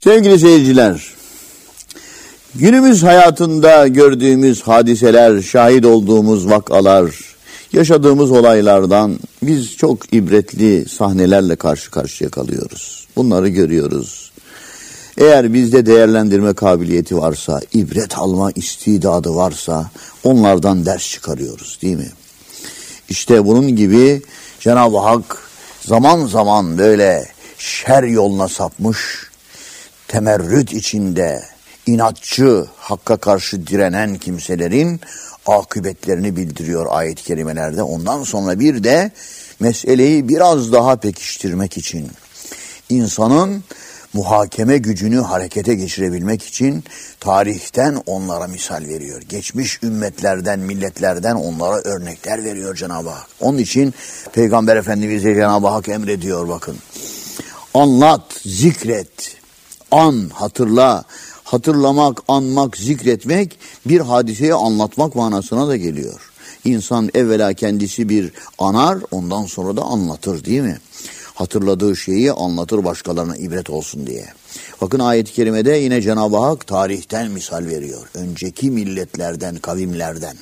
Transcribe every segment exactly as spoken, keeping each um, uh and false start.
Sevgili seyirciler, günümüz hayatında gördüğümüz hadiseler, şahit olduğumuz vakalar, yaşadığımız olaylardan biz çok ibretli sahnelerle karşı karşıya kalıyoruz. Bunları görüyoruz. Eğer bizde değerlendirme kabiliyeti varsa, ibret alma istidadı varsa onlardan ders çıkarıyoruz, değil mi? İşte bunun gibi Cenab-ı Hak zaman zaman böyle şer yoluna sapmış, temerrüt içinde inatçı, hakka karşı direnen kimselerin akıbetlerini bildiriyor ayet-i kerimelerde. Ondan sonra bir de meseleyi biraz daha pekiştirmek için, insanın muhakeme gücünü harekete geçirebilmek için tarihten onlara misal veriyor. Geçmiş ümmetlerden, milletlerden onlara örnekler veriyor Cenab-ı Hak. Onun için Peygamber Efendimiz'e Cenab-ı Hak emrediyor bakın. Anlat, zikret, an, hatırla. Hatırlamak, anmak, zikretmek bir hadiseyi anlatmak manasına da geliyor. İnsan evvela kendisi bir anar, ondan sonra da anlatır, değil mi? Hatırladığı şeyi anlatır başkalarına ibret olsun diye. Bakın ayet-i kerimede yine Cenab-ı Hak tarihten misal veriyor. Önceki milletlerden, kavimlerden.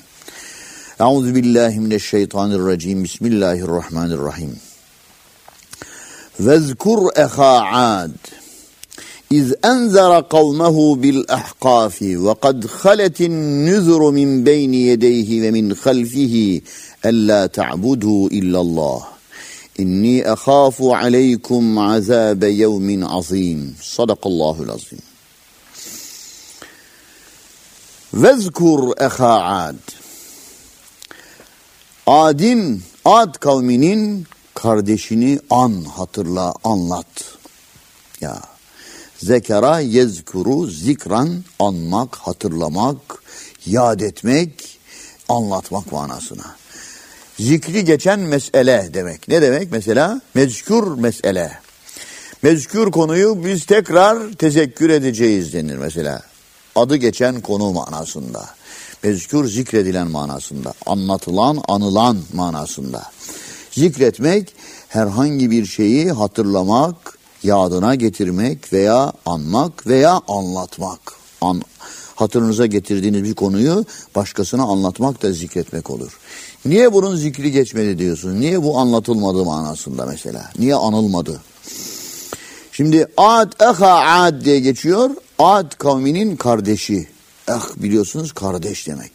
Euzubillahimineşşeytanirracim. Bismillahirrahmanirrahim. Vezkur eha ad. İz enzara kavmehu bil ahkafi ve kad haletin nüzuru min beyni yedeyhi ve min halfihi ella ta'budu illallah. İnni ehâfu aleykum azâbe yevmin azîm. Sadakallahul azîm. Vezkur ehâ Ad. Ad'in, Ad kavminin kardeşini an, hatırla, anlat. Ya, zekara yezkuru, zikran, anmak, hatırlamak, yad etmek, anlatmak manasına. Zikri geçen mesele demek. Ne demek mesela? Mezkür mesele. Mezkür konuyu biz tekrar tezekkür edeceğiz denir mesela. Adı geçen konu manasında. Mezkür zikredilen manasında. Anlatılan, anılan manasında. Zikretmek herhangi bir şeyi hatırlamak, yadına getirmek veya anmak veya anlatmak. An, hatırınıza getirdiğiniz bir konuyu başkasına anlatmak da zikretmek olur. Niye bunun zikri geçmedi diyorsun? Niye bu anlatılmadı manasında mesela? Niye anılmadı? Şimdi Ad, eha Ad diye geçiyor. Ad kavminin kardeşi. Eh biliyorsunuz kardeş demek.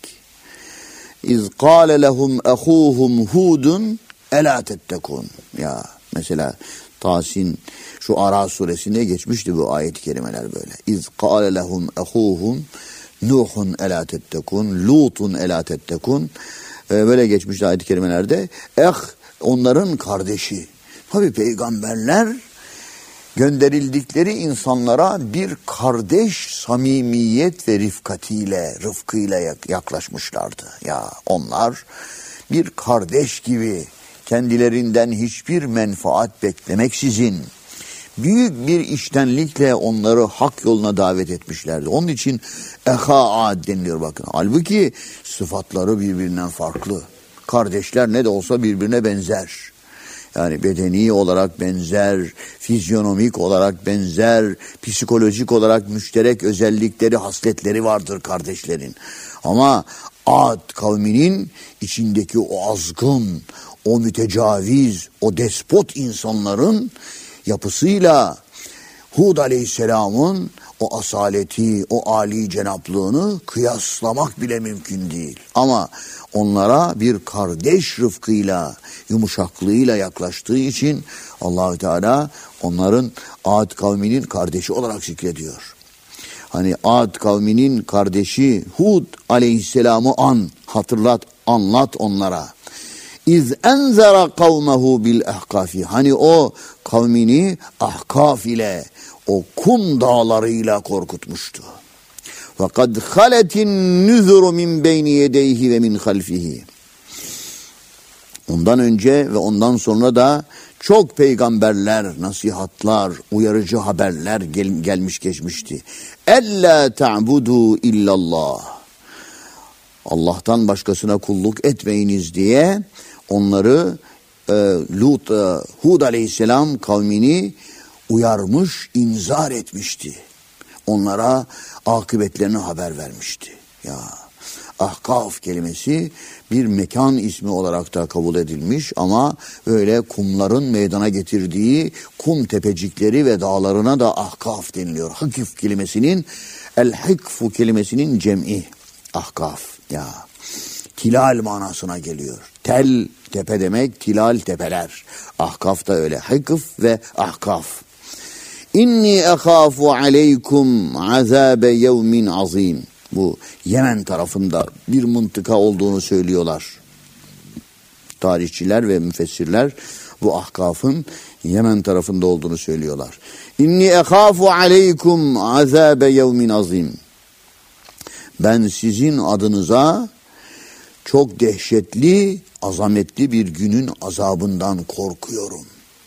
İz kâle lehum ehuhum hudun elâ tettekûn. Ya mesela Tasin şu Ara suresinde geçmişti bu ayet-i kerimeler böyle. İz kâle lehum ehuhum Nuhun elâ tettekûn. Lutun elâ tettekûn. Böyle geçmişti ayet-i kerimelerde. Eh onların kardeşi. Tabii peygamberler gönderildikleri insanlara bir kardeş samimiyet ve rifkatiyle, rıfkıyla yaklaşmışlardı. Ya onlar bir kardeş gibi kendilerinden hiçbir menfaat beklemeksizin büyük bir içtenlikle onları hak yoluna davet etmişlerdi. Onun için eha ad deniliyor bakın. Halbuki sıfatları birbirinden farklı. Kardeşler ne de olsa birbirine benzer. Yani bedeni olarak benzer, fizyonomik olarak benzer, psikolojik olarak müşterek özellikleri, hasletleri vardır kardeşlerin. Ama Ad kavminin içindeki o azgın, o mütecaviz, o despot insanların yapısıyla Hud aleyhisselamın o asaleti, o âli cenaplığını kıyaslamak bile mümkün değil. Ama onlara bir kardeş rıfkıyla, yumuşaklığıyla yaklaştığı için Allah-u Teala onların Ad kavminin kardeşi olarak zikrediyor. Hani Ad kavminin kardeşi Hud aleyhisselamı an, hatırlat, anlat onlara. İz enzara kavmehu bil ahkafi. Hani o kavmini ahkaf ile, o kum dağlarıyla korkutmuştu. Ve kad haletin nüzuru min beyni yedeyhi ve min halfihi. Ondan önce ve ondan sonra da çok peygamberler, nasihatlar, uyarıcı haberler gel, gelmiş geçmişti. Ella ta'budu illallah. Allah'tan başkasına kulluk etmeyiniz diye onları e, Lut, e, Hud aleyhisselam kavmini uyarmış, inzar etmişti. onlara akıbetlerini haber vermişti. Ya Ahkaf kelimesi bir mekan ismi olarak da kabul edilmiş ama öyle kumların meydana getirdiği kum tepecikleri ve dağlarına da Ahkaf deniliyor. Hakif kelimesinin, el-hikfu kelimesinin cem'i Ahkaf. Ya tilal manasına geliyor. Tel tepe demek, tilal tepeler. Ahkaf da öyle. Hikf ve Ahkaf. İnni ekhafu aleykum azabe yevmin azim. Bu Yemen tarafında bir mıntıka olduğunu söylüyorlar. Tarihçiler ve müfessirler bu Ahkaf'ın Yemen tarafında olduğunu söylüyorlar. İnni ekhafu aleykum azabe yevmin azim. Ben sizin adınıza çok dehşetli, azametli bir günün azabından korkuyorum.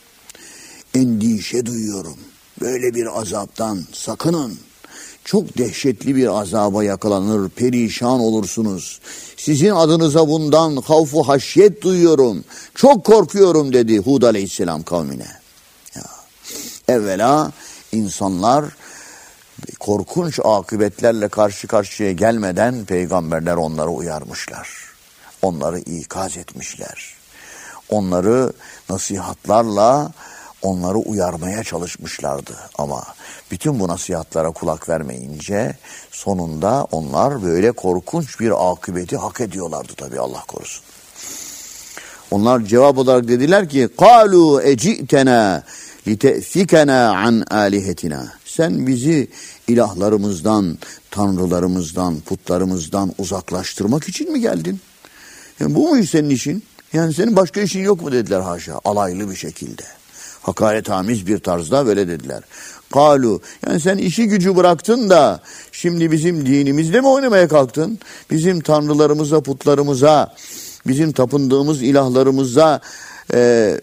Endişe duyuyorum. Böyle bir azaptan sakının. Çok dehşetli bir azaba yakalanır, perişan olursunuz. Sizin adınıza bundan havfu haşyet duyuyorum. Çok korkuyorum dedi Hud aleyhisselam kavmine. Ya, evvela insanlar korkunç akıbetlerle karşı karşıya gelmeden peygamberler onları uyarmışlar. Onları ikaz etmişler. Onları nasihatlarla onları uyarmaya çalışmışlardı. Ama bütün bu nasihatlara kulak vermeyince sonunda onlar böyle korkunç bir akıbeti hak ediyorlardı tabii, Allah korusun. Onlar cevap olarak dediler ki قَالُوا اَجِئْتَنَا لِتَأْفِكَنَا عَنْ آلِهَتِنَا. Sen bizi ilahlarımızdan, tanrılarımızdan, putlarımızdan uzaklaştırmak için mi geldin? Yani bu mu senin işin? Yani senin başka işin yok mu dediler haşa, alaylı bir şekilde. Hakaretamiz bir tarzda böyle dediler. Kalu, yani sen işi gücü bıraktın da şimdi bizim dinimizle mi oynamaya kalktın? Bizim tanrılarımıza, putlarımıza, bizim tapındığımız ilahlarımıza e,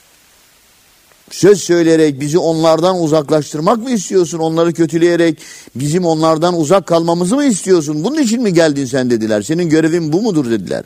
söz söyleyerek bizi onlardan uzaklaştırmak mı istiyorsun? Onları kötüleyerek bizim onlardan uzak kalmamızı mı istiyorsun? Bunun için mi geldin sen dediler. Senin görevin bu mudur dediler.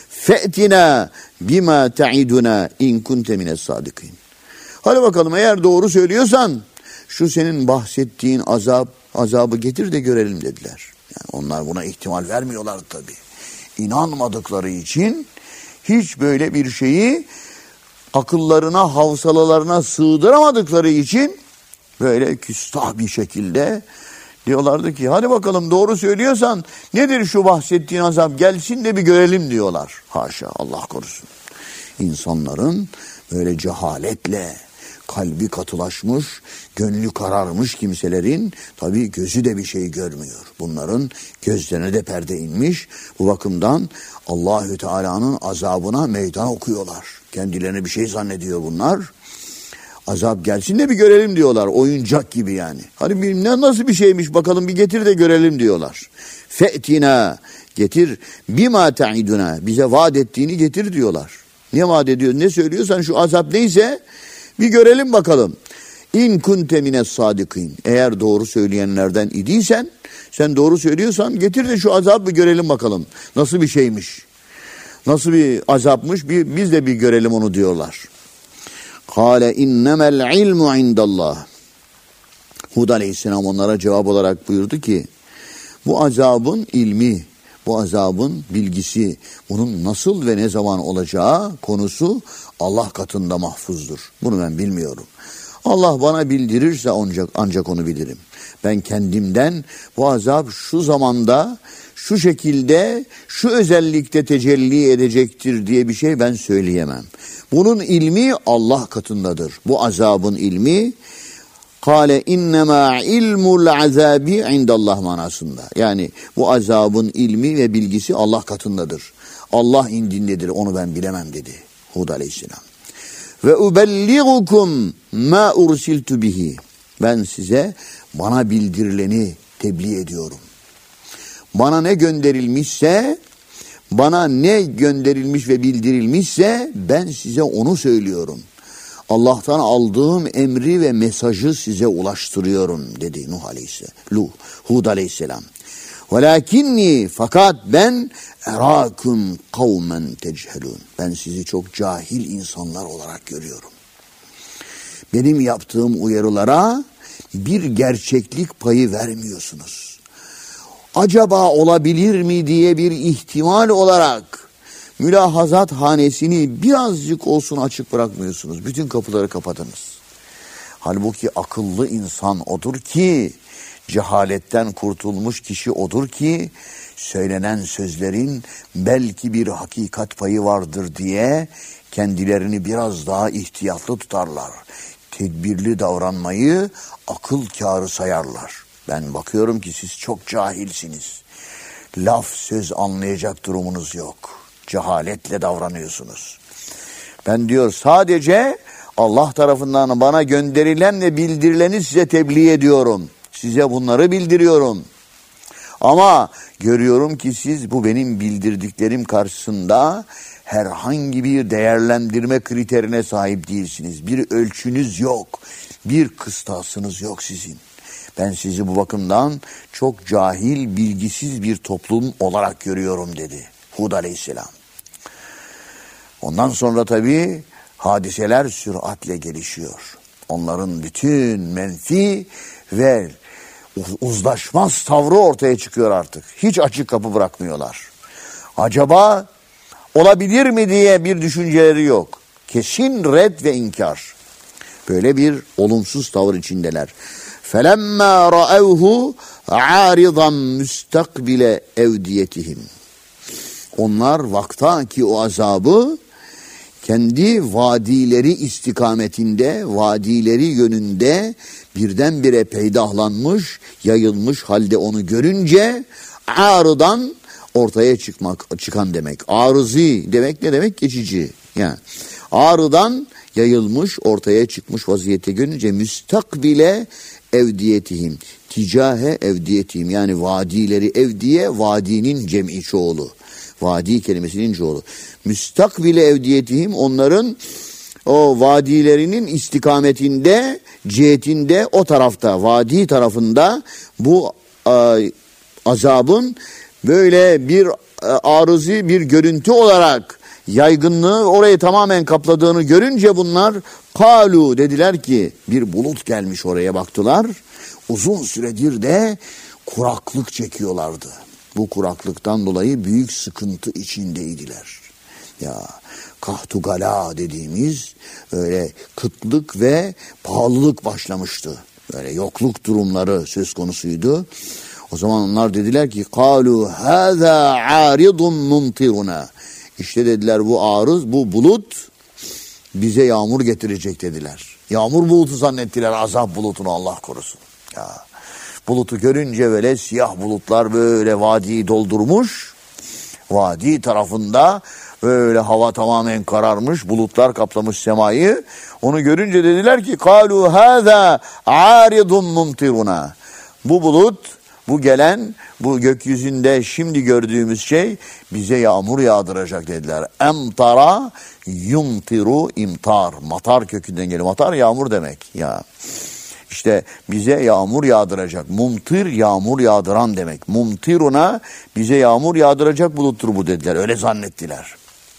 Fe'tina bima ta'iduna in kunte mines sadikin. Hadi bakalım, eğer doğru söylüyorsan şu senin bahsettiğin azap, azabı getir de görelim dediler. Yani onlar buna ihtimal vermiyorlar tabii. İnanmadıkları için hiç böyle bir şeyi akıllarına, havsalalarına sığdıramadıkları için böyle küstah bir şekilde diyorlardı ki hadi bakalım doğru söylüyorsan nedir şu bahsettiğin azap, gelsin de bir görelim diyorlar. Haşa, Allah korusun. İnsanların böyle cehaletle kalbi katılaşmış, gönlü kararmış kimselerin tabii gözü de bir şey görmüyor. Bunların gözlerine de perde inmiş. Bu bakımdan Allahü Teala'nın azabına meydan okuyorlar. Kendilerine bir şey zannediyor bunlar. Azap gelsin de bir görelim diyorlar. Oyuncak gibi yani. Hadi bir, nasıl bir şeymiş bakalım bir getir de görelim diyorlar. Fe'tina, getir bima ta'iduna, bize vaat ettiğini getir diyorlar. Ne vaat ediyor, ne söylüyorsan şu azap neyse bir görelim bakalım. İn kunte mines sadikin. Eğer doğru söyleyenlerden idiysen, sen doğru söylüyorsan getir de şu azabı görelim bakalım. Nasıl bir şeymiş? Nasıl bir azapmış? Bir, biz de bir görelim onu diyorlar. Kâle innemel ilmu indallah. Hud aleyhisselam onlara cevap olarak buyurdu ki bu azabın ilmi, bu azabın bilgisi, bunun nasıl ve ne zaman olacağı konusu Allah katında mahfuzdur. Bunu ben bilmiyorum. Allah bana bildirirse ancak, ancak onu bilirim. Ben kendimden bu azap şu zamanda, şu şekilde, şu özellikte tecelli edecektir diye bir şey ben söyleyemem. Bunun ilmi Allah katındadır. Bu azabın ilmi Kâle innemâ ilmul azâbi indallah manasında. Yani bu azabın ilmi ve bilgisi Allah katındadır. Allah indindedir, onu ben bilemem dedi Hud aleyhisselam. Ve ubelligukum ma ursiltu bihi. Ben size bana bildirileni tebliğ ediyorum. Bana ne gönderilmişse, bana ne gönderilmiş ve bildirilmişse ben size onu söylüyorum. Allah'tan aldığım emri ve mesajı size ulaştırıyorum dedi Nuh aleyhisselam. Luh, Hud aleyhisselam. Velakinni, fakat ben erakum kavmen techelun. Ben sizi çok cahil insanlar olarak görüyorum. Benim yaptığım uyarılara, bir gerçeklik payı vermiyorsunuz. Acaba olabilir mi diye bir ihtimal olarak mülahazat hanesini birazcık olsun açık bırakmıyorsunuz. Bütün kapıları kapadınız. Halbuki akıllı insan odur ki, cehaletten kurtulmuş kişi odur ki, söylenen sözlerin belki bir hakikat payı vardır diye kendilerini biraz daha ihtiyatlı tutarlar. Tedbirli davranmayı akıl kârı sayarlar. Ben bakıyorum ki siz çok cahilsiniz. Laf söz anlayacak durumunuz yok. Cehaletle davranıyorsunuz. Ben diyor sadece Allah tarafından bana gönderilen ve bildirileni size tebliğ ediyorum. Size bunları bildiriyorum. Ama görüyorum ki siz bu benim bildirdiklerim karşısında herhangi bir değerlendirme kriterine sahip değilsiniz. Bir ölçünüz yok. Bir kıstasınız yok sizin. Ben sizi bu bakımdan çok cahil, bilgisiz bir toplum olarak görüyorum dedi Hud aleyhisselam. Ondan sonra tabii hadiseler süratle gelişiyor. Onların bütün menfi ve uzlaşmaz tavrı ortaya çıkıyor artık. Hiç açık kapı bırakmıyorlar. Acaba olabilir mi diye bir düşünceleri yok. Kesin red ve inkar. Böyle bir olumsuz tavır içindeler. فَلَمَّا رَأَوْهُ عَارِضًا مُسْتَقْبِلَ اَوْدِيَتِهِمْ. Onlar vaktaki o azabı kendi vadileri istikametinde, vadileri yönünde birdenbire peydahlanmış, yayılmış halde onu görünce arıdan ortaya çıkmak, çıkan demek. Arızi demek ne demek? Geçici. Yani arıdan yayılmış, ortaya çıkmış vaziyette görünce müstakbile evdiyetihim, ticahe evdiyetihim, yani vadileri, evdiye vadinin cem'i çoğulu. Vadi kelimesinin çoğulu. Müstakbile evdiyetihim, onların o vadilerinin istikametinde, cihetinde, o tarafta, vadi tarafında bu e, azabın böyle bir e, arızi bir görüntü olarak yaygınlığı orayı tamamen kapladığını görünce bunlar kalu dediler ki, bir bulut gelmiş oraya, baktılar. Uzun süredir de kuraklık çekiyorlardı. Bu kuraklıktan dolayı büyük sıkıntı içindeydiler. Ya kahtugala dediğimiz öyle kıtlık ve pahalılık başlamıştı. Böyle yokluk durumları söz konusuydu. O zaman onlar dediler ki kalu hâzâ âridun mumtiruna. İşte dediler bu arız, bu bulut bize yağmur getirecek dediler. Yağmur bulutu zannettiler, azap bulutunu Allah korusun. Ya bulutu görünce böyle siyah bulutlar böyle vadiyi doldurmuş. Vadi tarafında böyle hava tamamen kararmış, bulutlar kaplamış semayı. Onu görünce dediler ki kalu hâzâ âridun mumtiruna. Bu bulut, bu gelen, bu gökyüzünde şimdi gördüğümüz şey bize yağmur yağdıracak dediler. Emtara yumtiru imtar. Matar kökünden geliyor. Matar yağmur demek ya. İşte bize yağmur yağdıracak. Mumtir yağmur yağdıran demek. Mumtiruna bize yağmur yağdıracak buluttur bu dediler. Öyle zannettiler.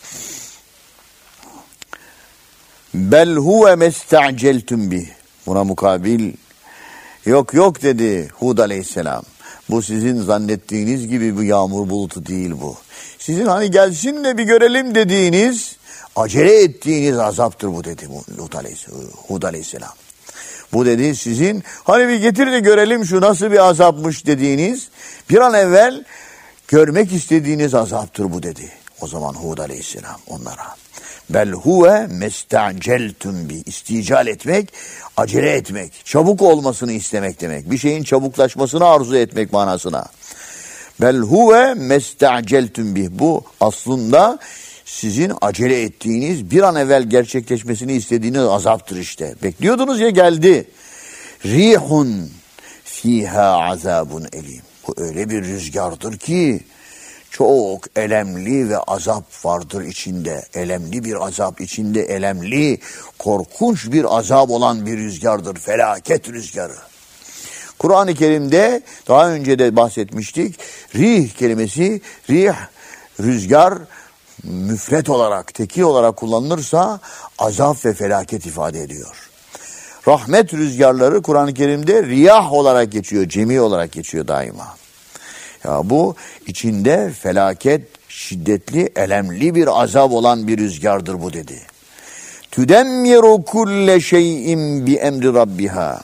Bel huve mesta'celtum bih. Buna mukabil yok yok dedi Hud aleyhisselam. Bu sizin zannettiğiniz gibi bir yağmur bulutu değil bu. Sizin hani gelsin de bir görelim dediğiniz, acele ettiğiniz azaptır bu dedi Hud aleyhisselam. Bu dedi sizin hani bir getir de görelim şu nasıl bir azapmış dediğiniz, bir an evvel görmek istediğiniz azaptır bu dedi. O zaman Hud aleyhisselam onlara. Bel huve mesta'celtum bi. İstical etmek, acele etmek, çabuk olmasını istemek demek. Bir şeyin çabuklaşmasını arzu etmek manasına. Bel huve mesta'celtum bi. Bu aslında sizin acele ettiğiniz, bir an evvel gerçekleşmesini istediğiniz azaptır işte. Bekliyordunuz ya, geldi. Rihun fiha azabun elim. Bu öyle bir rüzgardır ki çok elemli ve azap vardır içinde. Elemli bir azap içinde, elemli, korkunç bir azap olan bir rüzgardır. Felaket rüzgarı. Kur'an-ı Kerim'de daha önce de bahsetmiştik. Rih kelimesi, rih, rüzgar müfret olarak, tekil olarak kullanılırsa azap ve felaket ifade ediyor. Rahmet rüzgarları Kur'an-ı Kerim'de riyah olarak geçiyor, cemi olarak geçiyor daima. Ya bu içinde felaket, şiddetli, elemli bir azap olan bir rüzgardır bu dedi. Tüdemmiru kulle şeyin bi emri rabbiha.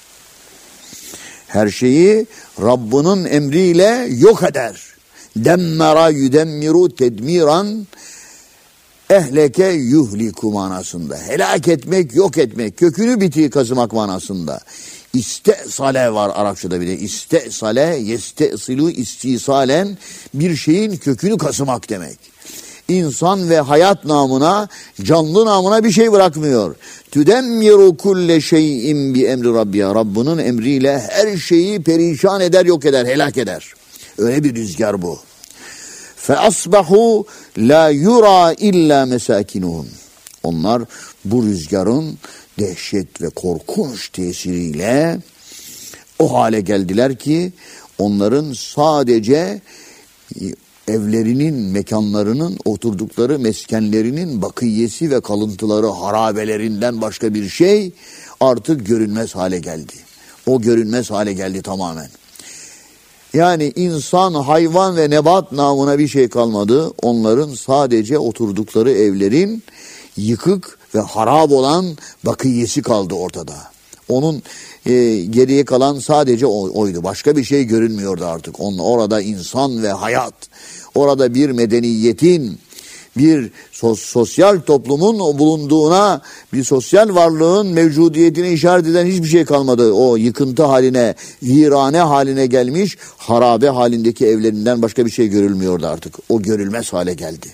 Her şeyi Rabbinin emriyle yok eder. Demmera yudemmiru tedmiran, ehleke yuhliku manasında. Helak etmek, yok etmek, kökünü bitiği kazımak manasında. İstesale var Arapçada bir de. İstesale, yestesilu istisalen, bir şeyin kökünü kazımak demek. İnsan ve hayat namına, canlı namına bir şey bırakmıyor. Tüdemmiru kulle şeyin bi emri rabbiya. Rabbinin emriyle her şeyi perişan eder, yok eder, helak eder. Öyle bir rüzgar bu. Fe asbahu la yura illa mesakinuhum. Onlar bu rüzgarın dehşet ve korkunç tesiriyle o hale geldiler ki onların sadece evlerinin, mekanlarının, oturdukları meskenlerinin bakiyesi ve kalıntıları, harabelerinden başka bir şey artık görünmez hale geldi. O görünmez hale geldi tamamen. Yani insan, hayvan ve nebat namına bir şey kalmadı. Onların sadece oturdukları evlerin yıkık ve harap olan bakiyesi kaldı ortada. Onun e, geriye kalan sadece o, oydu. Başka bir şey görünmüyordu artık. Onun, orada insan ve hayat, orada bir medeniyetin, bir sos, sosyal toplumun bulunduğuna, bir sosyal varlığın mevcudiyetine işaret eden hiçbir şey kalmadı. O yıkıntı haline, virane haline gelmiş, harabe halindeki evlerinden başka bir şey görülmüyordu artık. O görülmez hale geldi.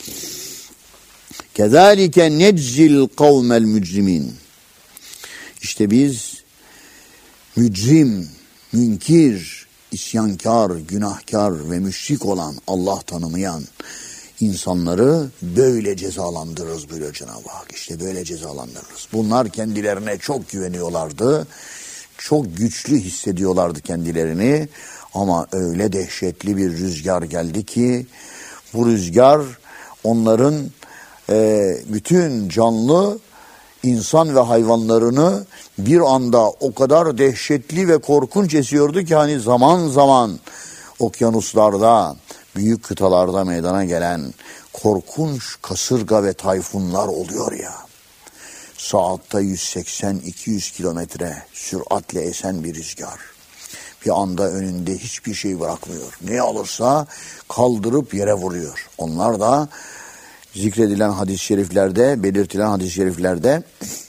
Kezalike neczil kavmel mücrimin. İşte biz mücrim, münkir, isyankar, günahkar ve müşrik olan, Allah tanımayan insanları böyle cezalandırırız buyuruyor Cenab-ı Hak. İşte böyle cezalandırırız. Bunlar kendilerine çok güveniyorlardı. Çok güçlü hissediyorlardı kendilerini. Ama öyle dehşetli bir rüzgar geldi ki bu rüzgar onların e, bütün canlı insan ve hayvanlarını bir anda o kadar dehşetli ve korkunç esiyordu ki hani zaman zaman okyanuslarda, büyük kıtalarda meydana gelen korkunç kasırga ve tayfunlar oluyor ya. Saatte yüz seksen iki yüz kilometre süratle esen bir rüzgar. Bir anda önünde hiçbir şey bırakmıyor. Ne alırsa kaldırıp yere vuruyor. Onlar da zikredilen hadis-i şeriflerde, belirtilen hadis-i şeriflerde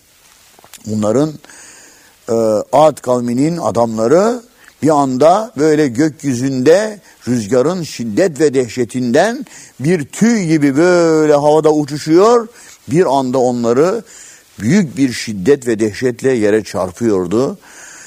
bunların e, Ad kavminin adamları bir anda böyle gökyüzünde rüzgarın şiddet ve dehşetinden bir tüy gibi böyle havada uçuşuyor. Bir anda onları büyük bir şiddet ve dehşetle yere çarpıyordu.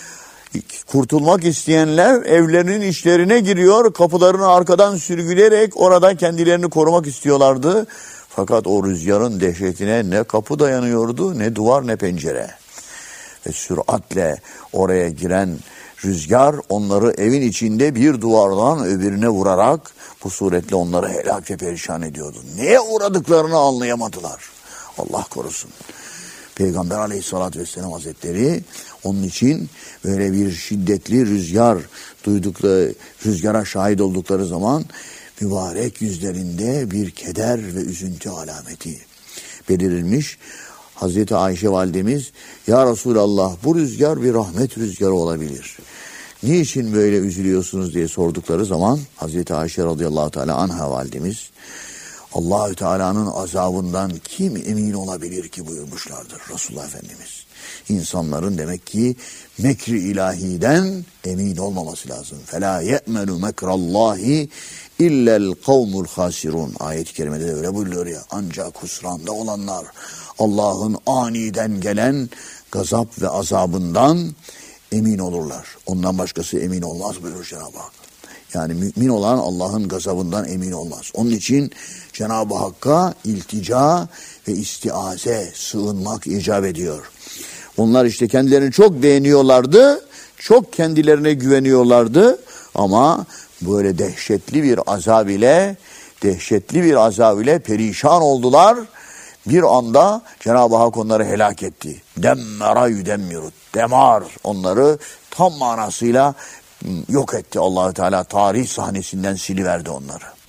Kurtulmak isteyenler evlerinin içlerine giriyor, kapılarını arkadan sürgüleyerek orada kendilerini korumak istiyorlardı. Fakat o rüzgarın dehşetine ne kapı dayanıyordu, ne duvar, ne pencere. Ve süratle oraya giren rüzgar onları evin içinde bir duvardan öbürüne vurarak bu suretle onları helak ve perişan ediyordu. Neye uğradıklarını anlayamadılar. Allah korusun. Peygamber Aleyhisselatü Vesselam Hazretleri onun için böyle bir şiddetli rüzgar duydukları, rüzgara şahit oldukları zaman mübarek yüzlerinde bir keder ve üzüntü alameti belirilmiş. Hazreti Ayşe validemiz, ya Resulallah bu rüzgar bir rahmet rüzgarı olabilir. Niçin böyle üzülüyorsunuz diye sordukları zaman Hazreti Ayşe radıyallahu teala anha validemiz, Allahü Teala'nın azabından kim emin olabilir ki buyurmuşlardır Resulullah Efendimiz. İnsanların demek ki mekri ilahiden emin olmaması lazım. فَلَا يَأْمَنُ مَكْرَ اللّٰهِ اِلَّا الْقَوْمُ الْخَاسِرُونَ. Ayet-i kerimede de öyle buyuruyor ya. Ancak husranda olanlar Allah'ın aniden gelen gazap ve azabından emin olurlar. Ondan başkası emin olmaz buyuruyor Cenab-ı Hak. Yani mümin olan Allah'ın gazabından emin olmaz. Onun için Cenab-ı Hakk'a iltica ve istiaze, sığınmak icap ediyor. Onlar işte kendilerini çok beğeniyorlardı, çok kendilerine güveniyorlardı ama böyle dehşetli bir azab ile, dehşetli bir azab ile perişan oldular Bir anda Cenab-ı Hak onları helak etti. Demmera yüdemmirut. Demar onları tam manasıyla yok etti. Allah-u Teala tarih sahnesinden siliverdi onları.